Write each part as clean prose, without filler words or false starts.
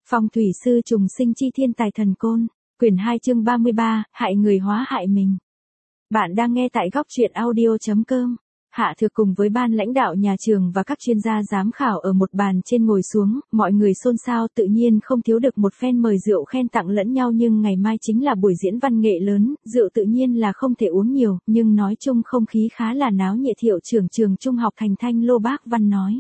Phong thủy sư trùng sinh chi thiên tài thần côn, quyển 2 chương 33, hại người hóa hại mình. Bạn đang nghe tại góc truyện audio.com. Hạ Thược cùng với ban lãnh đạo nhà trường và các chuyên gia giám khảo ở một bàn trên ngồi xuống, mọi người xôn xao tự nhiên không thiếu được một phen mời rượu khen tặng lẫn nhau, nhưng ngày mai chính là buổi diễn văn nghệ lớn, rượu tự nhiên là không thể uống nhiều, nhưng nói chung không khí khá là náo nhiệt. Hiệu trưởng trường trung học Thành Thanh Lô Bác Văn nói.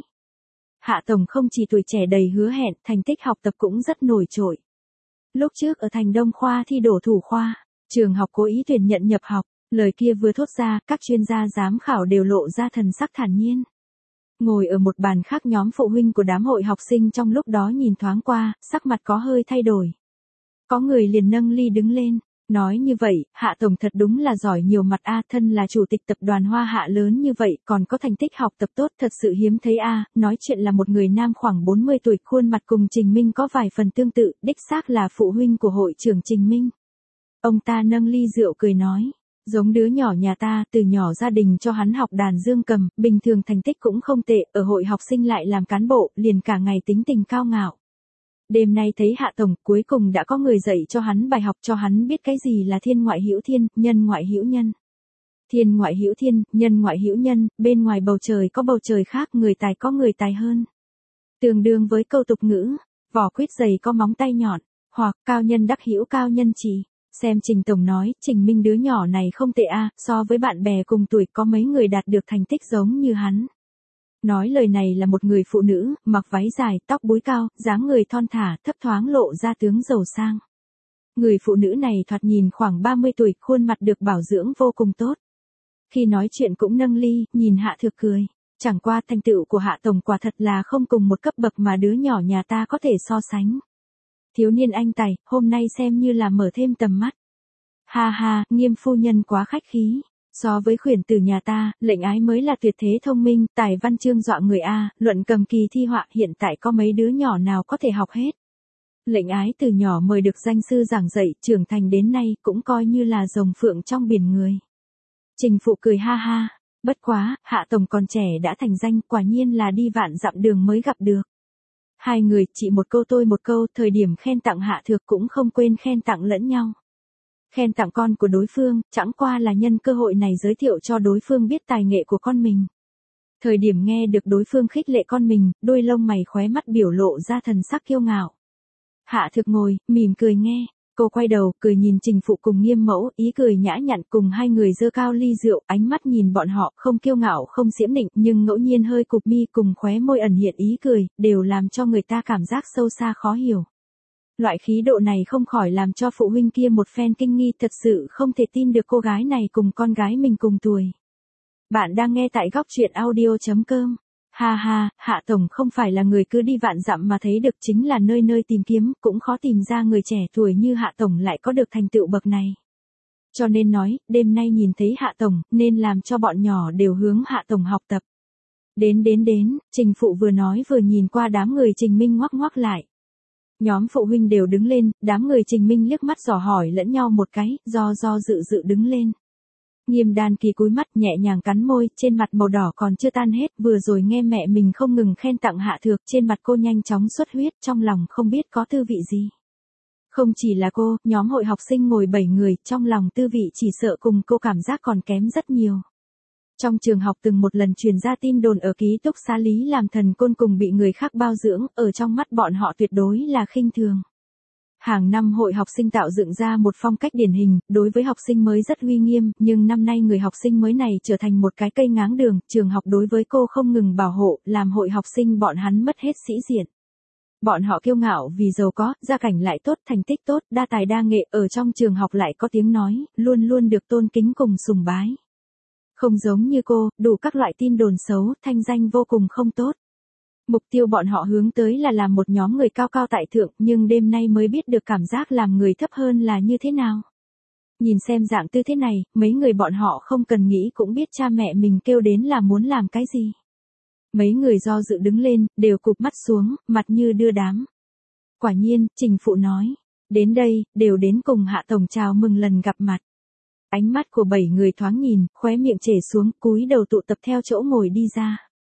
Hạ Tổng không chỉ tuổi trẻ đầy hứa hẹn, thành tích học tập cũng rất nổi trội. Lúc trước ở Thành Đông khoa thi đổ thủ khoa, trường học cố ý tuyển nhận nhập học, lời kia vừa thốt ra, các chuyên gia giám khảo đều lộ ra thần sắc thản nhiên. Ngồi ở một bàn khác, nhóm phụ huynh của đám hội học sinh trong lúc đó nhìn thoáng qua, sắc mặt có hơi thay đổi. Có người liền nâng ly đứng lên, nói như vậy, Hạ Tổng thật đúng là giỏi nhiều mặt a, thân là chủ tịch tập đoàn Hoa Hạ lớn như vậy, còn có thành tích học tập tốt, thật sự hiếm thấy a. Nói chuyện là một người nam khoảng 40 tuổi, khuôn mặt cùng Trình Minh có vài phần tương tự, đích xác là phụ huynh của hội trưởng Trình Minh. Ông ta nâng ly rượu cười nói, giống đứa nhỏ nhà ta, từ nhỏ gia đình cho hắn học đàn dương cầm, bình thường thành tích cũng không tệ, ở hội học sinh lại làm cán bộ, liền cả ngày tính tình cao ngạo. Đêm nay thấy Hạ Tổng, cuối cùng đã có người dạy cho hắn bài học, cho hắn biết cái gì là thiên ngoại hữu thiên, nhân ngoại hữu nhân. Thiên ngoại hữu thiên, nhân ngoại hữu nhân, bên ngoài bầu trời có bầu trời khác, người tài có người tài hơn. Tương đương với câu tục ngữ, vỏ quýt dày có móng tay nhọn, hoặc cao nhân đắc hữu cao nhân chỉ. Xem Trình Tổng nói, Trình Minh đứa nhỏ này không tệ a, so với bạn bè cùng tuổi có mấy người đạt được thành tích giống như hắn. Nói lời này là một người phụ nữ, mặc váy dài, tóc búi cao, dáng người thon thả, thấp thoáng lộ ra tướng giàu sang. Người phụ nữ này thoạt nhìn khoảng 30 tuổi, khuôn mặt được bảo dưỡng vô cùng tốt. Khi nói chuyện cũng nâng ly, nhìn Hạ Thược cười. Chẳng qua thành tựu của Hạ Tổng quả thật là không cùng một cấp bậc mà đứa nhỏ nhà ta có thể so sánh. Thiếu niên anh tài, hôm nay xem như là mở thêm tầm mắt. Ha ha, Nghiêm phu nhân quá khách khí. So với khuyển tử nhà ta, Lệnh Ái mới là tuyệt thế thông minh, tài văn chương dọa người a, luận cầm kỳ thi họa, hiện tại có mấy đứa nhỏ nào có thể học hết. Lệnh Ái từ nhỏ mời được danh sư giảng dạy, trưởng thành đến nay cũng coi như là rồng phượng trong biển người. Trình Phụ cười ha ha, bất quá, Hạ Tổng còn trẻ đã thành danh, quả nhiên là đi vạn dặm đường mới gặp được. Hai người, chị một câu tôi một câu, thời điểm khen tặng Hạ Thược cũng không quên khen tặng lẫn nhau. Khen tặng con của đối phương, chẳng qua là nhân cơ hội này giới thiệu cho đối phương biết tài nghệ của con mình. Thời điểm nghe được đối phương khích lệ con mình, đôi lông mày khóe mắt biểu lộ ra thần sắc kiêu ngạo. Hạ Thược ngồi, mỉm cười nghe, cô quay đầu, cười nhìn Trình Phụ cùng Nghiêm Mẫu, ý cười nhã nhặn, cùng hai người giơ cao ly rượu, ánh mắt nhìn bọn họ, không kiêu ngạo không giễm nịnh, nhưng ngẫu nhiên hơi cụp mi cùng khóe môi ẩn hiện ý cười, đều làm cho người ta cảm giác sâu xa khó hiểu. Loại khí độ này không khỏi làm cho phụ huynh kia một phen kinh nghi, thật sự không thể tin được cô gái này cùng con gái mình cùng tuổi. Bạn đang nghe tại góc truyện audio.com. Ha ha, Hạ Tổng không phải là người cứ đi vạn dặm mà thấy được, chính là nơi nơi tìm kiếm, cũng khó tìm ra người trẻ tuổi như Hạ Tổng lại có được thành tựu bậc này. Cho nên nói, đêm nay nhìn thấy Hạ Tổng, nên làm cho bọn nhỏ đều hướng Hạ Tổng học tập. Đến, Trình Phụ vừa nói vừa nhìn qua đám người Trình Minh ngoắc ngoắc lại. Nhóm phụ huynh đều đứng lên, đám người Trình Minh liếc mắt dò hỏi lẫn nhau một cái, do dự đứng lên. Nghiêm Đan Kỳ cúi mắt nhẹ nhàng cắn môi, trên mặt màu đỏ còn chưa tan hết, vừa rồi nghe mẹ mình không ngừng khen tặng Hạ Thược, trên mặt cô nhanh chóng xuất huyết, trong lòng không biết có tư vị gì. Không chỉ là cô, nhóm hội học sinh ngồi 7 người, trong lòng tư vị chỉ sợ cùng cô cảm giác còn kém rất nhiều. Trong trường học từng một lần truyền ra tin đồn ở ký túc xá Lý làm thần côn cùng bị người khác bao dưỡng, ở trong mắt bọn họ tuyệt đối là khinh thường. Hàng năm hội học sinh tạo dựng ra một phong cách điển hình, đối với học sinh mới rất uy nghiêm, nhưng năm nay người học sinh mới này trở thành một cái cây ngáng đường, trường học đối với cô không ngừng bảo hộ, làm hội học sinh bọn hắn mất hết sĩ diện. Bọn họ kiêu ngạo vì giàu có, gia cảnh lại tốt, thành tích tốt, đa tài đa nghệ, ở trong trường học lại có tiếng nói, luôn luôn được tôn kính cùng sùng bái. Không giống như cô, đủ các loại tin đồn xấu, thanh danh vô cùng không tốt. Mục tiêu bọn họ hướng tới là làm một nhóm người cao cao tại thượng, nhưng đêm nay mới biết được cảm giác làm người thấp hơn là như thế nào. Nhìn xem dạng tư thế này, mấy người bọn họ không cần nghĩ cũng biết cha mẹ mình kêu đến là muốn làm cái gì. Mấy người do dự đứng lên, đều cụp mắt xuống, mặt như đưa đám. Quả nhiên, Trình Phụ nói, đến đây, đều đến cùng Hạ Tổng chào mừng lần gặp mặt. Ánh mắt của 7 người thoáng nhìn, khóe miệng trề xuống, cúi đầu tụ tập theo chỗ ngồi đi ra.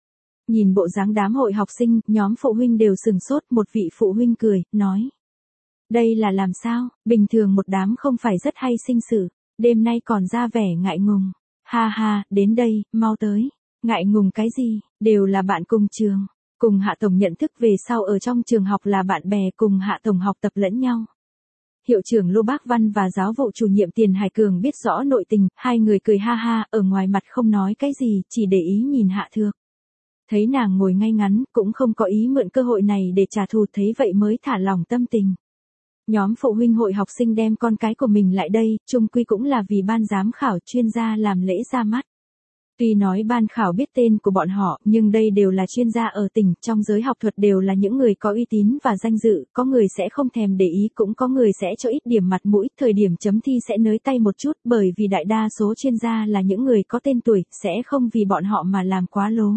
Nhìn bộ dáng đám hội học sinh, nhóm phụ huynh đều sừng sốt, một vị phụ huynh cười, nói. Đây là làm sao, bình thường một đám không phải rất hay sinh sự, đêm nay còn ra vẻ ngại ngùng. Ha ha, đến đây, mau tới. Ngại ngùng cái gì, đều là bạn cùng trường. Cùng Hạ Tổng nhận thức về sau ở trong trường học là bạn bè, cùng Hạ Tổng học tập lẫn nhau. Hiệu trưởng Lô Bác Văn và giáo vụ chủ nhiệm Tiền Hải Cường biết rõ nội tình, hai người cười ha ha, ở ngoài mặt không nói cái gì, chỉ để ý nhìn Hạ Thược. Thấy nàng ngồi ngay ngắn, cũng không có ý mượn cơ hội này để trả thù, thấy vậy mới thả lỏng tâm tình. Nhóm phụ huynh hội học sinh đem con cái của mình lại đây, chung quy cũng là vì ban giám khảo chuyên gia làm lễ ra mắt. Tuy nói ban khảo biết tên của bọn họ, nhưng đây đều là chuyên gia ở tỉnh, trong giới học thuật đều là những người có uy tín và danh dự, có người sẽ không thèm để ý, cũng có người sẽ cho ít điểm mặt mũi, thời điểm chấm thi sẽ nới tay một chút, bởi vì đại đa số chuyên gia là những người có tên tuổi, sẽ không vì bọn họ mà làm quá lố.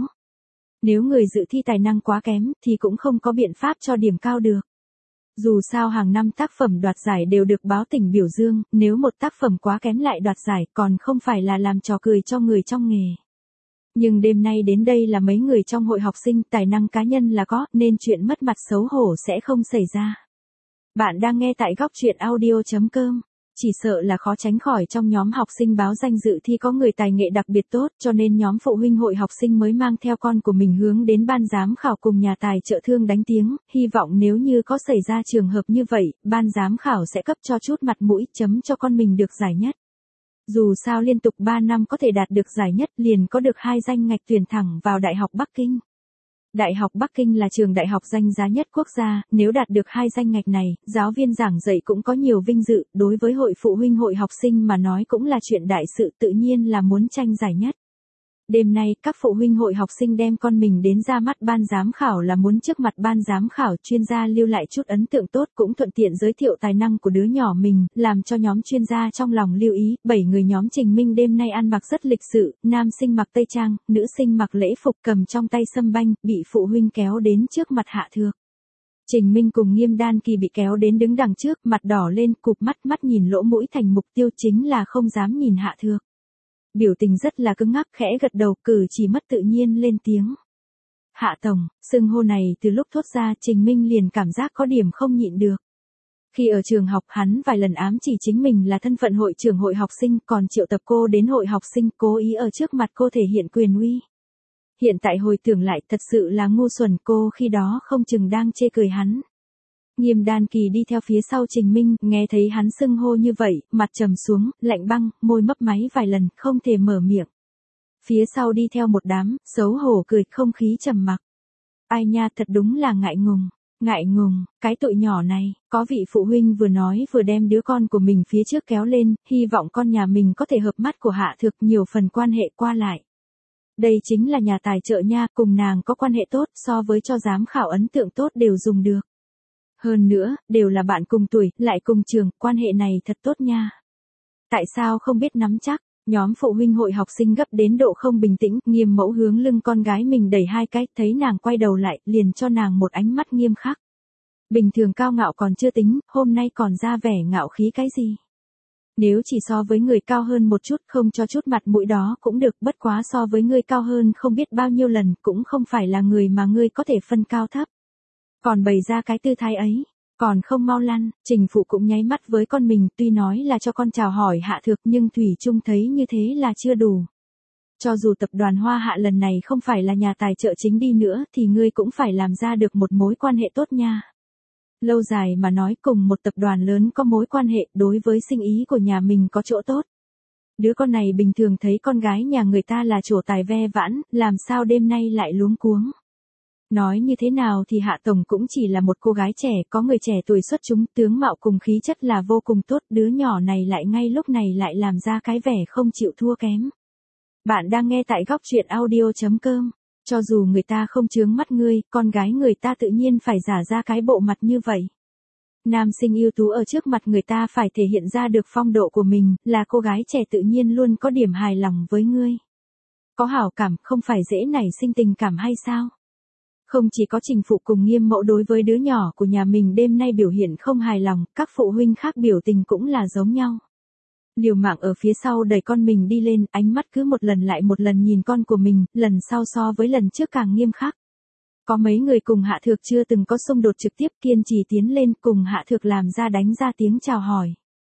Nếu người dự thi tài năng quá kém, thì cũng không có biện pháp cho điểm cao được. Dù sao hàng năm tác phẩm đoạt giải đều được báo tỉnh biểu dương, nếu một tác phẩm quá kém lại đoạt giải còn không phải là làm trò cười cho người trong nghề. Nhưng đêm nay đến đây là mấy người trong hội học sinh, tài năng cá nhân là có, nên chuyện mất mặt xấu hổ sẽ không xảy ra. Bạn đang nghe tại góc truyện audio.com. Chỉ sợ là khó tránh khỏi trong nhóm học sinh báo danh dự thi có người tài nghệ đặc biệt tốt, cho nên nhóm phụ huynh hội học sinh mới mang theo con của mình hướng đến ban giám khảo cùng nhà tài trợ thương đánh tiếng, hy vọng nếu như có xảy ra trường hợp như vậy, ban giám khảo sẽ cấp cho chút mặt mũi, chấm cho con mình được giải nhất. Dù sao liên tục 3 năm có thể đạt được giải nhất, liền có được 2 danh ngạch tuyển thẳng vào Đại học Bắc Kinh. Đại học Bắc Kinh là trường đại học danh giá nhất quốc gia, nếu đạt được 2 danh ngạch này, giáo viên giảng dạy cũng có nhiều vinh dự, đối với hội phụ huynh hội học sinh mà nói cũng là chuyện đại sự, tự nhiên là muốn tranh giải nhất. Đêm nay, các phụ huynh hội học sinh đem con mình đến ra mắt ban giám khảo là muốn trước mặt ban giám khảo chuyên gia lưu lại chút ấn tượng tốt, cũng thuận tiện giới thiệu tài năng của đứa nhỏ mình, làm cho nhóm chuyên gia trong lòng lưu ý. 7 người nhóm Trình Minh đêm nay ăn mặc rất lịch sự, nam sinh mặc tây trang, nữ sinh mặc lễ phục, cầm trong tay sâm banh, bị phụ huynh kéo đến trước mặt Hạ Thược. Trình Minh cùng Nghiêm Đan Kỳ bị kéo đến đứng đằng trước, mặt đỏ lên, cụp mắt nhìn lỗ mũi thành mục tiêu, chính là không dám nhìn Hạ Thược. Biểu tình rất là cứng ngắc, khẽ gật đầu, cử chỉ mất tự nhiên lên tiếng. Hạ Tổng, xưng hô này từ lúc thốt ra, Trình Minh liền cảm giác có điểm không nhịn được. Khi ở trường học, hắn vài lần ám chỉ chính mình là thân phận hội trưởng hội học sinh, còn triệu tập cô đến hội học sinh, cố ý ở trước mặt cô thể hiện quyền uy. Hiện tại hồi tưởng lại, thật sự là ngu xuẩn, cô khi đó không chừng đang chê cười hắn. Nghiêm Đan Kỳ đi theo phía sau Trình Minh, nghe thấy hắn xưng hô như vậy, mặt trầm xuống, lạnh băng, môi mấp máy vài lần, không thể mở miệng. Phía sau đi theo một đám, xấu hổ cười, không khí trầm mặc. Ai nha, thật đúng là ngại ngùng, cái tụi nhỏ này, có vị phụ huynh vừa nói vừa đem đứa con của mình phía trước kéo lên, hy vọng con nhà mình có thể hợp mắt của Hạ Thược, nhiều phần quan hệ qua lại. Đây chính là nhà tài trợ nha, cùng nàng có quan hệ tốt, so với cho giám khảo ấn tượng tốt đều dùng được. Hơn nữa, đều là bạn cùng tuổi, lại cùng trường, quan hệ này thật tốt nha. Tại sao không biết nắm chắc, nhóm phụ huynh hội học sinh gấp đến độ không bình tĩnh, Nghiêm mẫu hướng lưng con gái mình đẩy 2 cái, thấy nàng quay đầu lại, liền cho nàng một ánh mắt nghiêm khắc. Bình thường cao ngạo còn chưa tính, hôm nay còn ra vẻ ngạo khí cái gì. Nếu chỉ so với người cao hơn một chút, không cho chút mặt mũi đó cũng được, bất quá so với người cao hơn không biết bao nhiêu lần, cũng không phải là người mà ngươi có thể phân cao thấp. Còn bày ra cái tư thái ấy, còn không mau lăn. Trình phụ cũng nháy mắt với con mình, tuy nói là cho con chào hỏi Hạ Thược, nhưng thủy chung thấy như thế là chưa đủ. Cho dù tập đoàn Hoa Hạ lần này không phải là nhà tài trợ chính đi nữa, thì ngươi cũng phải làm ra được một mối quan hệ tốt nha. Lâu dài mà nói, cùng một tập đoàn lớn có mối quan hệ, đối với sinh ý của nhà mình có chỗ tốt. Đứa con này bình thường thấy con gái nhà người ta là trổ tài ve vãn, làm sao đêm nay lại luống cuống. Nói như thế nào thì Hạ Tổng cũng chỉ là một cô gái trẻ, có người trẻ tuổi xuất chúng, tướng mạo cùng khí chất là vô cùng tốt, đứa nhỏ này lại ngay lúc này lại làm ra cái vẻ không chịu thua kém. Bạn đang nghe tại góc truyện audio.com. Cho dù người ta không chướng mắt ngươi, con gái người ta tự nhiên phải giả ra cái bộ mặt như vậy. Nam sinh ưu tú ở trước mặt người ta phải thể hiện ra được phong độ của mình, là cô gái trẻ tự nhiên luôn có điểm hài lòng với ngươi. Có hảo cảm, không phải dễ nảy sinh tình cảm hay sao? Không chỉ có Trình phụ cùng Nghiêm mẫu đối với đứa nhỏ của nhà mình đêm nay biểu hiện không hài lòng, các phụ huynh khác biểu tình cũng là giống nhau. liều mạng ở phía sau đẩy con mình đi lên, ánh mắt cứ một lần lại một lần nhìn con của mình, lần sau so với lần trước càng nghiêm khắc. Có mấy người cùng Hạ Thược chưa từng có xung đột trực tiếp, kiên trì tiến lên cùng Hạ Thược làm ra đánh ra tiếng chào hỏi.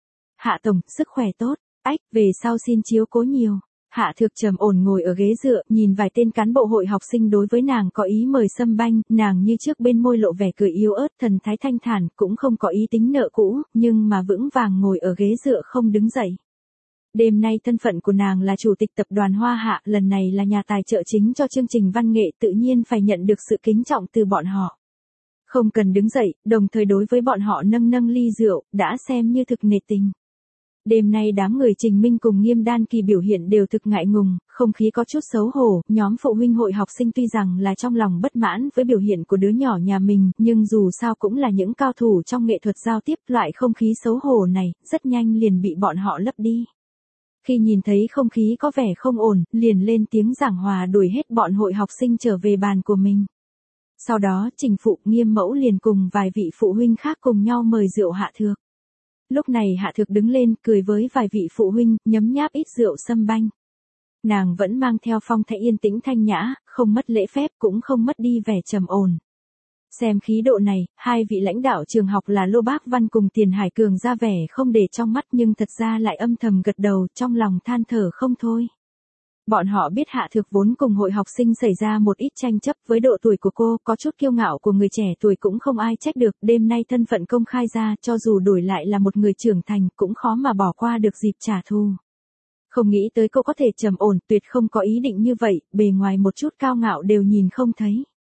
Hạ tổng, sức khỏe tốt, ách, về sau xin chiếu cố nhiều. Hạ Thược trầm ổn ngồi ở ghế dựa, nhìn vài tên cán bộ hội học sinh đối với nàng có ý mời xâm banh, nàng như trước bên môi lộ vẻ cười yếu ớt, thần thái thanh thản, cũng không có ý tính nợ cũ, nhưng mà vững vàng ngồi ở ghế dựa không đứng dậy. Đêm nay thân phận của nàng là chủ tịch tập đoàn Hoa Hạ, lần này là nhà tài trợ chính cho chương trình văn nghệ, tự nhiên phải nhận được sự kính trọng từ bọn họ. Không cần đứng dậy, đồng thời đối với bọn họ nâng nâng ly rượu, đã xem như thực nể tình. Đêm nay đám người Trình Minh cùng Nghiêm Đan Kỳ biểu hiện đều thực ngại ngùng, không khí có chút xấu hổ, nhóm phụ huynh hội học sinh tuy rằng là trong lòng bất mãn với biểu hiện của đứa nhỏ nhà mình, nhưng dù sao cũng là những cao thủ trong nghệ thuật giao tiếp, loại không khí xấu hổ này, rất nhanh liền bị bọn họ lấp đi. Khi nhìn thấy không khí có vẻ không ổn, liền lên tiếng giảng hòa đuổi hết bọn hội học sinh trở về bàn của mình. Sau đó Trình phụ, Nghiêm mẫu liền cùng vài vị phụ huynh khác cùng nhau mời rượu Hạ Thược. Lúc này Hạ Thược đứng lên, cười với vài vị phụ huynh, nhấm nháp ít rượu sâm banh. Nàng vẫn mang theo phong thái yên tĩnh thanh nhã, không mất lễ phép cũng không mất đi vẻ trầm ổn. Xem khí độ này, hai vị lãnh đạo trường học là Lô Bác Văn cùng Tiền Hải Cường ra vẻ không để trong mắt nhưng thật ra lại âm thầm gật đầu, trong lòng than thở không thôi. Bọn họ biết Hạ Thược vốn cùng hội học sinh xảy ra một ít tranh chấp, với độ tuổi của cô, có chút kiêu ngạo của người trẻ tuổi cũng không ai trách được, đêm nay thân phận công khai ra, cho dù đổi lại là một người trưởng thành, cũng khó mà bỏ qua được dịp trả thù. Không nghĩ tới cô có thể trầm ổn, tuyệt không có ý định như vậy, bề ngoài một chút cao ngạo đều nhìn không thấy.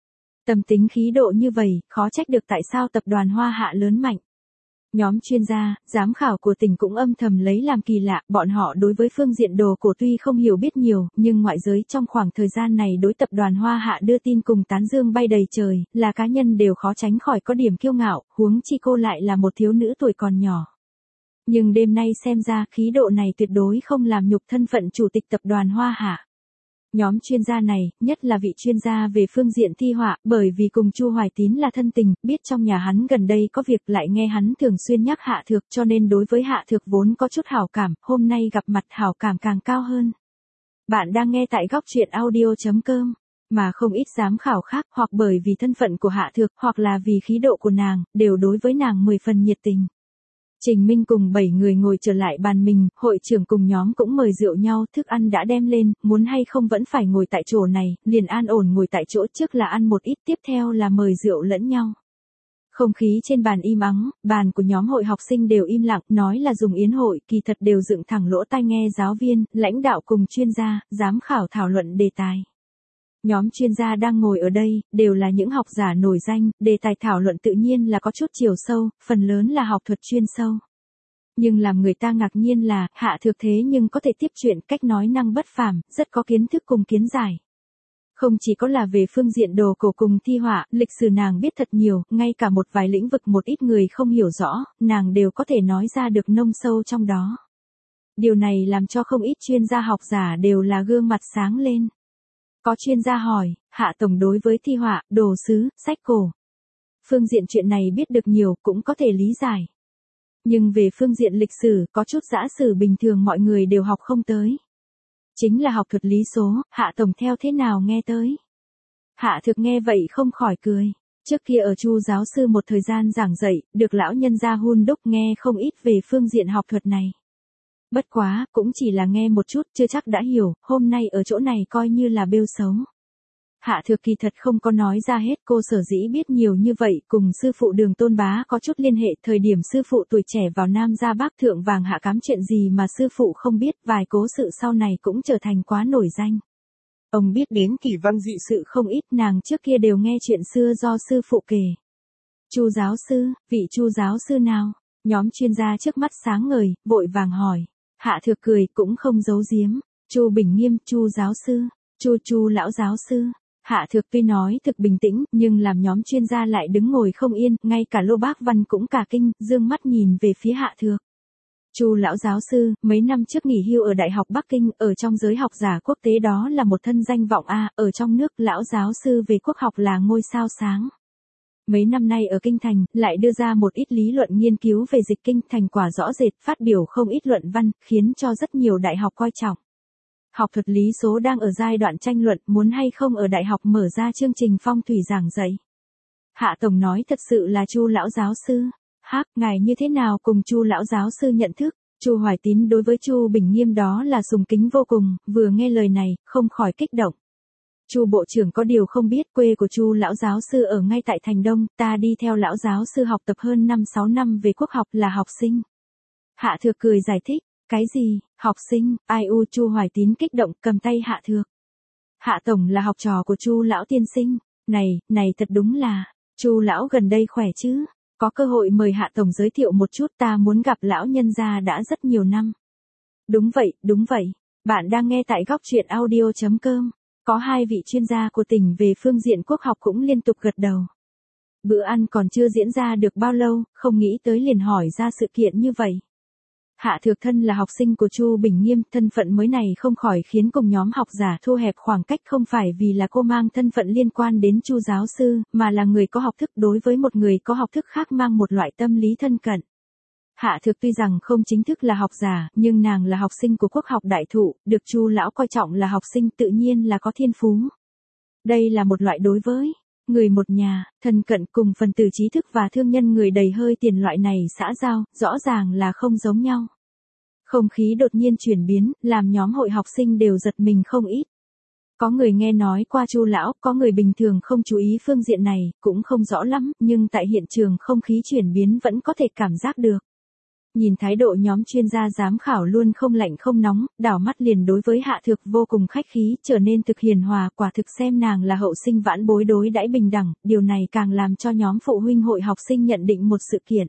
Tâm tính khí độ như vậy, khó trách được tại sao tập đoàn Hoa Hạ lớn mạnh. Nhóm chuyên gia, giám khảo của tỉnh cũng âm thầm lấy làm kỳ lạ, bọn họ đối với phương diện đồ cổ tuy không hiểu biết nhiều, nhưng ngoại giới trong khoảng thời gian này đối tập đoàn Hoa Hạ đưa tin cùng tán dương bay đầy trời, là cá nhân đều khó tránh khỏi có điểm kiêu ngạo, huống chi cô lại là một thiếu nữ tuổi còn nhỏ. Nhưng đêm nay xem ra khí độ này tuyệt đối không làm nhục thân phận chủ tịch tập đoàn Hoa Hạ. Nhóm chuyên gia này, nhất là vị chuyên gia về phương diện thi họa, bởi vì cùng Chu Hoài Tín là thân tình, biết trong nhà hắn gần đây có việc, lại nghe hắn thường xuyên nhắc Hạ Thược, cho nên đối với Hạ Thược vốn có chút hảo cảm, hôm nay gặp mặt hảo cảm càng cao hơn. Bạn đang nghe tại góc truyện audio.com, mà không ít giám khảo khác, hoặc bởi vì thân phận của Hạ Thược, hoặc là vì khí độ của nàng, đều đối với nàng 10 phần nhiệt tình. Trình Minh cùng 7 người ngồi trở lại bàn mình, hội trưởng cùng nhóm cũng mời rượu nhau, thức ăn đã đem lên, muốn hay không vẫn phải ngồi tại chỗ này, liền an ổn ngồi tại chỗ, trước là ăn một ít, tiếp theo là mời rượu lẫn nhau. Không khí trên bàn im ắng, bàn của nhóm hội học sinh đều im lặng, nói là dùng yến hội, kỳ thật đều dựng thẳng lỗ tai nghe giáo viên, lãnh đạo cùng chuyên gia, giám khảo thảo luận đề tài. Nhóm chuyên gia đang ngồi ở đây, đều là những học giả nổi danh, đề tài thảo luận tự nhiên là có chút chiều sâu, phần lớn là học thuật chuyên sâu. Nhưng làm người ta ngạc nhiên là, Hạ Thược thế nhưng có thể tiếp chuyện, cách nói năng bất phàm, rất có kiến thức cùng kiến giải. Không chỉ có là về phương diện đồ cổ cùng thi họa, lịch sử nàng biết thật nhiều, ngay cả một vài lĩnh vực một ít người không hiểu rõ, nàng đều có thể nói ra được nông sâu trong đó. Điều này làm cho không ít chuyên gia học giả đều là gương mặt sáng lên. Có chuyên gia hỏi, Hạ tổng đối với thi họa, đồ sứ, sách cổ. Phương diện chuyện này biết được nhiều, cũng có thể lý giải. Nhưng về phương diện lịch sử, có chút giã sử bình thường mọi người đều học không tới. Chính là học thuật lý số, Hạ tổng theo thế nào nghe tới. Hạ Thược nghe vậy không khỏi cười. Trước kia ở Chu giáo sư một thời gian giảng dạy, được lão nhân gia hun đúc nghe không ít về phương diện học thuật này. Bất quá, cũng chỉ là nghe một chút, chưa chắc đã hiểu, hôm nay ở chỗ này coi như là bêu xấu. Hạ Thược kỳ thật không có nói ra hết, cô sở dĩ biết nhiều như vậy, cùng sư phụ Đường Tôn Bá có chút liên hệ, thời điểm sư phụ tuổi trẻ vào Nam ra Bắc thượng vàng hạ cám chuyện gì mà sư phụ không biết, vài cố sự sau này cũng trở thành quá nổi danh. Ông biết đến kỳ văn dị sự không ít, nàng trước kia đều nghe chuyện xưa do sư phụ kể. Chu giáo sư, vị Chu giáo sư nào? Nhóm chuyên gia trước mắt sáng ngời, vội vàng hỏi. Hạ Thược cười, cũng không giấu giếm. Chu Bình Nghiêm, Chu giáo sư, Chu lão giáo sư. Hạ Thược tuy nói thực bình tĩnh, nhưng làm nhóm chuyên gia lại đứng ngồi không yên, ngay cả Lô Bác Văn cũng cả kinh, dương mắt nhìn về phía Hạ Thược. Chu lão giáo sư, mấy năm trước nghỉ hưu ở Đại học Bắc Kinh, ở trong giới học giả quốc tế đó là một thân danh vọng a, ở trong nước lão giáo sư về quốc học là ngôi sao sáng. Mấy năm nay ở Kinh Thành, lại đưa ra một ít lý luận nghiên cứu về dịch kinh, thành quả rõ rệt, phát biểu không ít luận văn, khiến cho rất nhiều đại học coi trọng. Học thuật lý số đang ở giai đoạn tranh luận, muốn hay không ở đại học mở ra chương trình phong thủy giảng dạy. Hạ Tổng nói thật sự là Chu lão giáo sư. Ngài như thế nào cùng Chu lão giáo sư nhận thức? Chu Hoài Tín đối với Chu Bình Nghiêm đó là sùng kính vô cùng, vừa nghe lời này, không khỏi kích động. Chu bộ trưởng có điều không biết, quê của Chu lão giáo sư ở ngay tại Thành Đông, ta đi theo lão giáo sư học tập hơn 5-6 năm về quốc học, là học sinh. Hạ Thược cười giải thích, cái gì, học sinh, Chu Hoài Tín kích động cầm tay Hạ Thược. Hạ Tổng là học trò của Chu lão tiên sinh, này thật đúng là, Chu lão gần đây khỏe chứ, có cơ hội mời Hạ Tổng giới thiệu một chút, ta muốn gặp lão nhân gia đã rất nhiều năm. Đúng vậy, bạn đang nghe tại góc truyện audio.com. Có hai vị chuyên gia của tỉnh về phương diện quốc học cũng liên tục gật đầu. Bữa ăn còn chưa diễn ra được bao lâu, không nghĩ tới liền hỏi ra sự kiện như vậy. Hạ Thược thân là học sinh của Chu Bình Nghiêm, thân phận mới này không khỏi khiến cùng nhóm học giả thu hẹp khoảng cách, không phải vì là cô mang thân phận liên quan đến Chu giáo sư, mà là người có học thức đối với một người có học thức khác mang một loại tâm lý thân cận. Hạ Thược tuy rằng không chính thức là học giả, nhưng nàng là học sinh của quốc học đại thụ, được Chu lão coi trọng là học sinh, tự nhiên là có thiên phú. Đây là một loại đối với người một nhà, thân cận cùng phần tử trí thức và thương nhân người đầy hơi tiền loại này xã giao, rõ ràng là không giống nhau. Không khí đột nhiên chuyển biến, làm nhóm hội học sinh đều giật mình không ít. Có người nghe nói qua Chu lão, có người bình thường không chú ý phương diện này, cũng không rõ lắm, nhưng tại hiện trường không khí chuyển biến vẫn có thể cảm giác được. Nhìn thái độ nhóm chuyên gia giám khảo luôn không lạnh không nóng, đảo mắt liền đối với Hạ Thược vô cùng khách khí, trở nên thực hiền hòa, quả thực xem nàng là hậu sinh vãn bối đối đãi bình đẳng, điều này càng làm cho nhóm phụ huynh hội học sinh nhận định một sự kiện.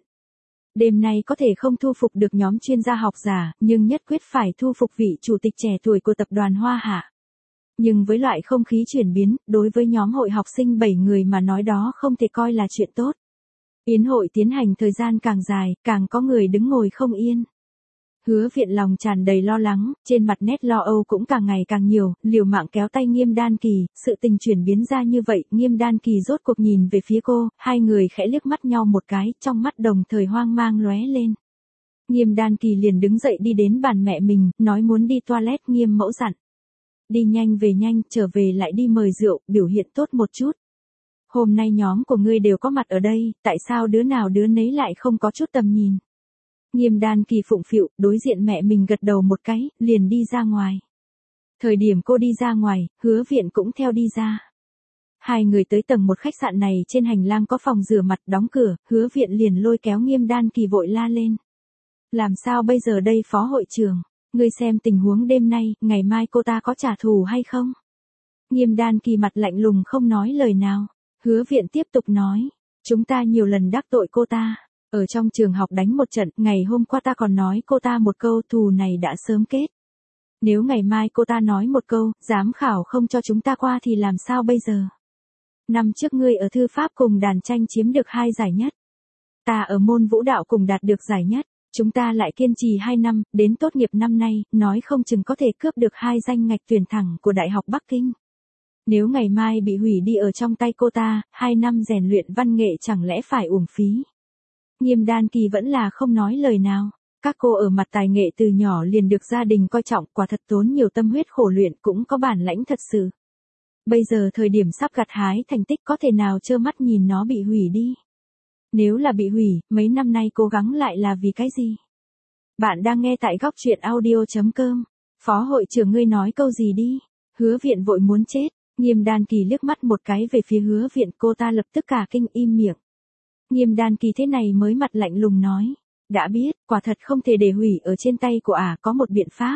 Đêm nay có thể không thu phục được nhóm chuyên gia học giả, nhưng nhất quyết phải thu phục vị chủ tịch trẻ tuổi của tập đoàn Hoa Hạ. Nhưng với loại không khí chuyển biến, đối với nhóm hội học sinh 7 người mà nói đó không thể coi là chuyện tốt. Yến hội tiến hành thời gian càng dài, càng có người đứng ngồi không yên. Hứa Viện lòng tràn đầy lo lắng, trên mặt nét lo âu cũng càng ngày càng nhiều, liều mạng kéo tay Nghiêm Đan Kỳ, sự tình chuyển biến ra như vậy, Nghiêm Đan Kỳ rốt cuộc nhìn về phía cô, hai người khẽ liếc mắt nhau một cái, trong mắt đồng thời hoang mang lóe lên. Nghiêm Đan Kỳ liền đứng dậy đi đến bàn mẹ mình, nói muốn đi toilet, Nghiêm mẫu dặn. Đi nhanh về nhanh, trở về lại đi mời rượu, biểu hiện tốt một chút. Hôm nay nhóm của ngươi đều có mặt ở đây, tại sao đứa nào đứa nấy lại không có chút tầm nhìn? Nghiêm Đan Kỳ phụng phịu, đối diện mẹ mình gật đầu một cái, liền đi ra ngoài. Thời điểm cô đi ra ngoài, Hứa Viện cũng theo đi ra. Hai người tới tầng 1 khách sạn này, trên hành lang có phòng rửa mặt đóng cửa, Hứa Viện liền lôi kéo Nghiêm Đan Kỳ vội la lên. Làm sao bây giờ đây phó hội trưởng? Ngươi xem tình huống đêm nay, ngày mai cô ta có trả thù hay không? Nghiêm Đan Kỳ mặt lạnh lùng không nói lời nào. Hứa Viện tiếp tục nói, chúng ta nhiều lần đắc tội cô ta, ở trong trường học đánh một trận, ngày hôm qua ta còn nói cô ta một câu, thù này đã sớm kết. Nếu ngày mai cô ta nói một câu, giám khảo không cho chúng ta qua thì làm sao bây giờ? Năm trước ngươi ở thư pháp cùng đàn tranh chiếm được 2 giải nhất. Ta ở môn vũ đạo cùng đạt được giải nhất, chúng ta lại kiên trì 2 năm, đến tốt nghiệp năm nay, nói không chừng có thể cướp được 2 danh ngạch tuyển thẳng của Đại học Bắc Kinh. Nếu ngày mai bị hủy đi ở trong tay cô ta, 2 năm rèn luyện văn nghệ chẳng lẽ phải uổng phí? Nghiêm Đan Kỳ vẫn là không nói lời nào. Các cô ở mặt tài nghệ từ nhỏ liền được gia đình coi trọng, quả thật tốn nhiều tâm huyết khổ luyện, cũng có bản lãnh thật sự. Bây giờ thời điểm sắp gặt hái thành tích, có thể nào trơ mắt nhìn nó bị hủy đi? Nếu là bị hủy, mấy năm nay cố gắng lại là vì cái gì? Bạn đang nghe tại góc truyện audio.com. Phó hội trưởng ngươi nói câu gì đi? Hứa Viện vội muốn chết. Nghiêm Đan Kỳ liếc mắt một cái về phía Hứa Viện, cô ta lập tức cả kinh im miệng. Nghiêm Đan Kỳ thế này mới mặt lạnh lùng nói. Đã biết, quả thật không thể để hủy ở trên tay của có một biện pháp.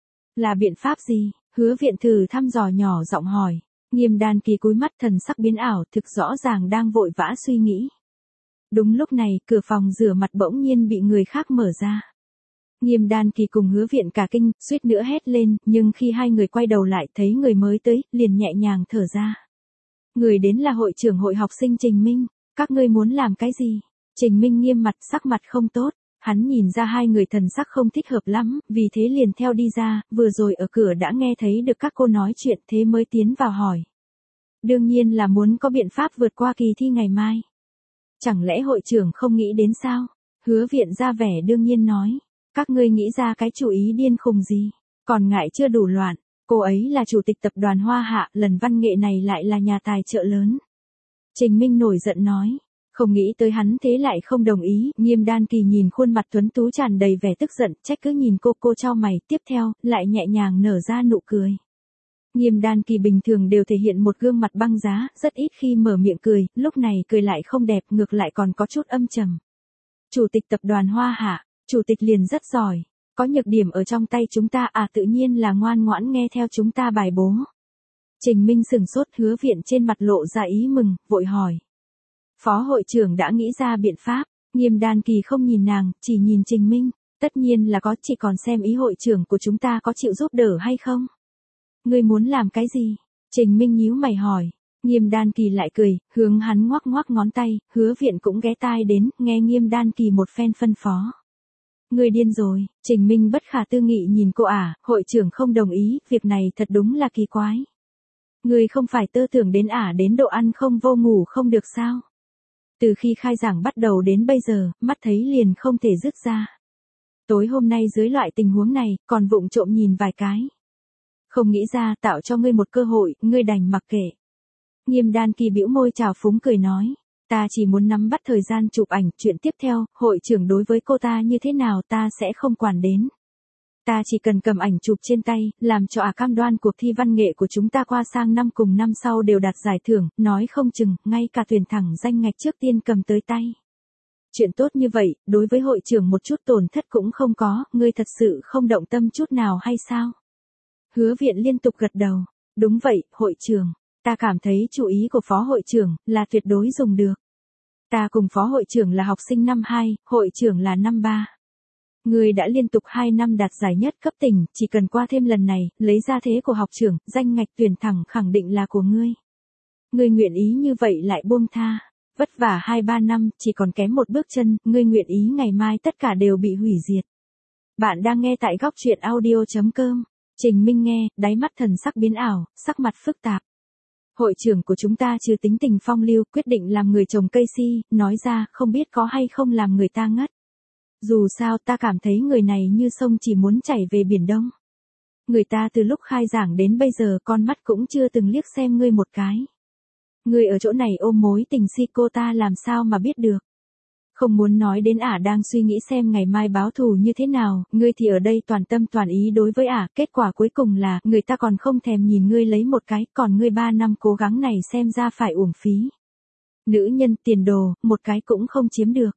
Là biện pháp gì? Hứa Viện thử thăm dò nhỏ giọng hỏi. Nghiêm Đan Kỳ cúi mắt, thần sắc biến ảo, thực rõ ràng đang vội vã suy nghĩ. Đúng lúc này, cửa phòng rửa mặt bỗng nhiên bị người khác mở ra. Nghiêm Đan Kỳ cùng Hứa Viện cả kinh, suýt nữa hét lên, nhưng khi hai người quay đầu lại thấy người mới tới, liền nhẹ nhàng thở ra. Người đến là hội trưởng hội học sinh Trình Minh, các ngươi muốn làm cái gì? Trình Minh nghiêm mặt, sắc mặt không tốt, hắn nhìn ra hai người thần sắc không thích hợp lắm, vì thế liền theo đi ra, vừa rồi ở cửa đã nghe thấy được các cô nói chuyện, thế mới tiến vào hỏi. Đương nhiên là muốn có biện pháp vượt qua kỳ thi ngày mai. Chẳng lẽ hội trưởng không nghĩ đến sao? Hứa Viện ra vẻ đương nhiên nói. Các ngươi nghĩ ra cái chủ ý điên khùng gì? Còn ngại chưa đủ loạn. Cô ấy là chủ tịch tập đoàn Hoa Hạ, lần văn nghệ này lại là nhà tài trợ lớn. Trình Minh nổi giận nói. Không nghĩ tới hắn thế lại không đồng ý. Nghiêm Đan Kỳ nhìn khuôn mặt tuấn tú tràn đầy vẻ tức giận, trách cứ nhìn cô chau mày, tiếp theo, lại nhẹ nhàng nở ra nụ cười. Nghiêm Đan Kỳ bình thường đều thể hiện một gương mặt băng giá, rất ít khi mở miệng cười, lúc này cười lại không đẹp, ngược lại còn có chút âm trầm. Chủ tịch tập đoàn Hoa Hạ, chủ tịch liền rất giỏi, có nhược điểm ở trong tay chúng ta tự nhiên là ngoan ngoãn nghe theo chúng ta bài bố. Trình Minh sừng sốt, Hứa Viện trên mặt lộ ra ý mừng, vội hỏi. Phó hội trưởng đã nghĩ ra biện pháp. Nghiêm Đan Kỳ không nhìn nàng, chỉ nhìn Trình Minh, tất nhiên là có, chỉ còn xem ý hội trưởng của chúng ta có chịu giúp đỡ hay không. Ngươi muốn làm cái gì? Trình Minh nhíu mày hỏi. Nghiêm Đan Kỳ lại cười, hướng hắn ngoắc ngoắc ngón tay, Hứa Viện cũng ghé tai đến, nghe Nghiêm Đan Kỳ một phen phân phó. Ngươi điên rồi. Trình Minh bất khả tư nghị nhìn cô hội trưởng không đồng ý, việc này thật đúng là kỳ quái. Ngươi không phải tơ tưởng đến đến độ ăn không vô ngủ không được sao? Từ khi khai giảng bắt đầu đến bây giờ, mắt thấy liền không thể dứt ra. Tối hôm nay dưới loại tình huống này, còn vụng trộm nhìn vài cái. Không nghĩ ra tạo cho ngươi một cơ hội, ngươi đành mặc kệ. Nghiêm Đan Kỳ bĩu môi trào phúng cười nói. Ta chỉ muốn nắm bắt thời gian chụp ảnh, chuyện tiếp theo, hội trưởng đối với cô ta như thế nào ta sẽ không quản đến. Ta chỉ cần cầm ảnh chụp trên tay, làm cho cam đoan cuộc thi văn nghệ của chúng ta qua sang năm cùng năm sau đều đạt giải thưởng, nói không chừng, ngay cả tuyển thẳng danh ngạch trước tiên cầm tới tay. Chuyện tốt như vậy, đối với hội trưởng một chút tổn thất cũng không có, ngươi thật sự không động tâm chút nào hay sao? Hứa Viện liên tục gật đầu. Đúng vậy, hội trưởng, ta cảm thấy chủ ý của phó hội trưởng là tuyệt đối dùng được. Ta cùng phó hội trưởng là học sinh năm 2, hội trưởng là năm 3. Ngươi đã liên tục 2 năm đạt giải nhất cấp tỉnh, chỉ cần qua thêm lần này, lấy ra thế của học trưởng, danh ngạch tuyển thẳng khẳng định là của ngươi. Ngươi nguyện ý như vậy lại buông tha. Vất vả 2-3 năm, chỉ còn kém một bước chân, ngươi nguyện ý ngày mai tất cả đều bị hủy diệt. Bạn đang nghe tại góc truyện audio.com. Trình Minh nghe, đáy mắt thần sắc biến ảo, sắc mặt phức tạp. Hội trưởng của chúng ta chưa tính tình phong lưu, quyết định làm người trồng cây si, nói ra, không biết có hay không làm người ta ngất. Dù sao ta cảm thấy người này như sông chỉ muốn chảy về Biển Đông. Người ta từ lúc khai giảng đến bây giờ con mắt cũng chưa từng liếc xem ngươi một cái. Ngươi ở chỗ này ôm mối tình si cô ta làm sao mà biết được. Không muốn nói đến đang suy nghĩ xem ngày mai báo thù như thế nào, ngươi thì ở đây toàn tâm toàn ý đối với kết quả cuối cùng là người ta còn không thèm nhìn ngươi lấy một cái, còn ngươi 3 năm cố gắng này xem ra phải uổng phí. Nữ nhân tiền đồ, một cái cũng không chiếm được.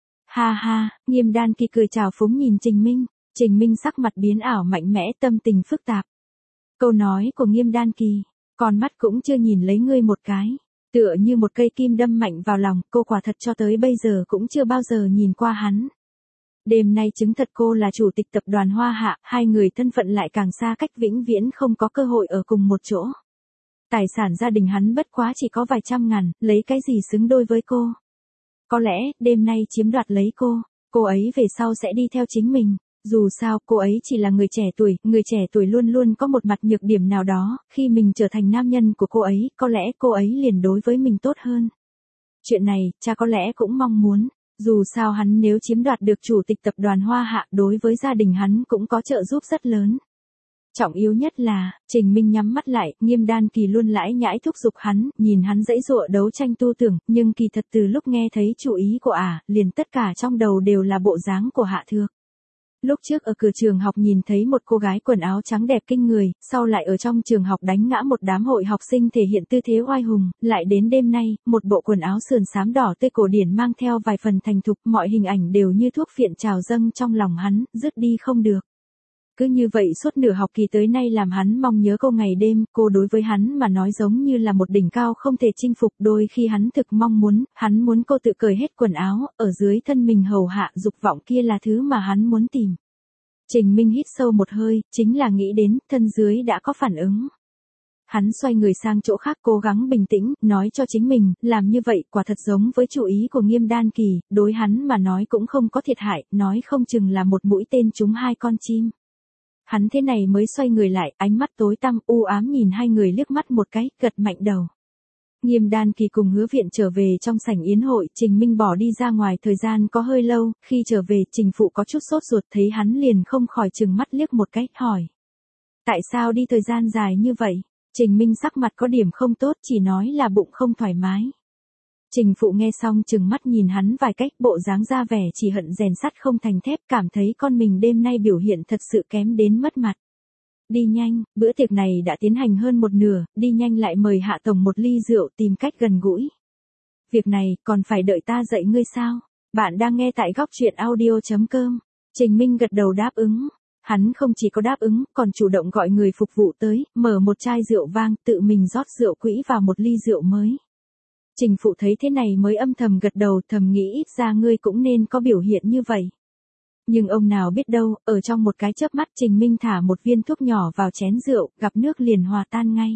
Ha ha, Nghiêm Đan Kỳ cười chào phúng nhìn Trình Minh. Trình Minh sắc mặt biến ảo mạnh mẽ, tâm tình phức tạp. Câu nói của Nghiêm Đan Kỳ, con mắt cũng chưa nhìn lấy ngươi một cái. Tựa như một cây kim đâm mạnh vào lòng, cô quả thật cho tới bây giờ cũng chưa bao giờ nhìn qua hắn. Đêm nay chứng thật cô là chủ tịch tập đoàn Hoa Hạ, hai người thân phận lại càng xa cách vĩnh viễn không có cơ hội ở cùng một chỗ. Tài sản gia đình hắn bất quá chỉ có vài trăm ngàn, lấy cái gì xứng đôi với cô. Có lẽ, đêm nay chiếm đoạt lấy cô ấy về sau sẽ đi theo chính mình. Dù sao, cô ấy chỉ là người trẻ tuổi luôn luôn có một mặt nhược điểm nào đó, khi mình trở thành nam nhân của cô ấy, có lẽ cô ấy liền đối với mình tốt hơn. Chuyện này, cha có lẽ cũng mong muốn, dù sao hắn nếu chiếm đoạt được chủ tịch tập đoàn Hoa Hạ đối với gia đình hắn cũng có trợ giúp rất lớn. Trọng yếu nhất là, Trình Minh nhắm mắt lại, Nghiêm Đan Kỳ luôn lãi nhãi thúc giục hắn, nhìn hắn dãy dụa đấu tranh tu tưởng, nhưng kỳ thật từ lúc nghe thấy chủ ý của liền tất cả trong đầu đều là bộ dáng của Hạ Thược. Lúc trước ở cửa trường học nhìn thấy một cô gái quần áo trắng đẹp kinh người, sau lại ở trong trường học đánh ngã một đám hội học sinh thể hiện tư thế oai hùng, lại đến đêm nay, một bộ quần áo sườn xám đỏ tươi cổ điển mang theo vài phần thành thục, mọi hình ảnh đều như thuốc phiện trào dâng trong lòng hắn, dứt đi không được. Cứ như vậy suốt nửa học kỳ tới nay làm hắn mong nhớ cô ngày đêm, cô đối với hắn mà nói giống như là một đỉnh cao không thể chinh phục, đôi khi hắn thực mong muốn, hắn muốn cô tự cởi hết quần áo, ở dưới thân mình hầu hạ, dục vọng kia là thứ mà hắn muốn tìm. Trình Minh hít sâu một hơi, chính là nghĩ đến, thân dưới đã có phản ứng. Hắn xoay người sang chỗ khác cố gắng bình tĩnh, nói cho chính mình, làm như vậy quả thật giống với chủ ý của Nghiêm Đan Kỳ, đối hắn mà nói cũng không có thiệt hại, nói không chừng là một mũi tên trúng 2 con chim. Hắn thế này mới xoay người lại, ánh mắt tối tăm u ám nhìn hai người liếc mắt một cái, gật mạnh đầu. Nghiêm Đan Kỳ cùng Hứa Viện trở về trong sảnh yến hội, Trình Minh bỏ đi ra ngoài thời gian có hơi lâu, khi trở về Trình Phụ có chút sốt ruột thấy hắn liền không khỏi trừng mắt liếc một cái, hỏi. Tại sao đi thời gian dài như vậy? Trình Minh sắc mặt có điểm không tốt, chỉ nói là bụng không thoải mái. Trình Phụ nghe xong trừng mắt nhìn hắn vài cách, bộ dáng ra vẻ chỉ hận rèn sắt không thành thép, cảm thấy con mình đêm nay biểu hiện thật sự kém đến mất mặt. Đi nhanh, bữa tiệc này đã tiến hành hơn một nửa, đi nhanh lại mời Hạ Tổng một ly rượu tìm cách gần gũi. Việc này, còn phải đợi ta dạy ngươi sao? Bạn đang nghe tại góc truyện audio.com. Trình Minh gật đầu đáp ứng. Hắn không chỉ có đáp ứng, còn chủ động gọi người phục vụ tới, mở một chai rượu vang, tự mình rót rượu quỹ vào một ly rượu mới. Trình Phụ thấy thế này mới âm thầm gật đầu, thầm nghĩ ít ra ngươi cũng nên có biểu hiện như vậy. Nhưng ông nào biết đâu, ở trong một cái chớp mắt Trình Minh thả một viên thuốc nhỏ vào chén rượu, gặp nước liền hòa tan ngay.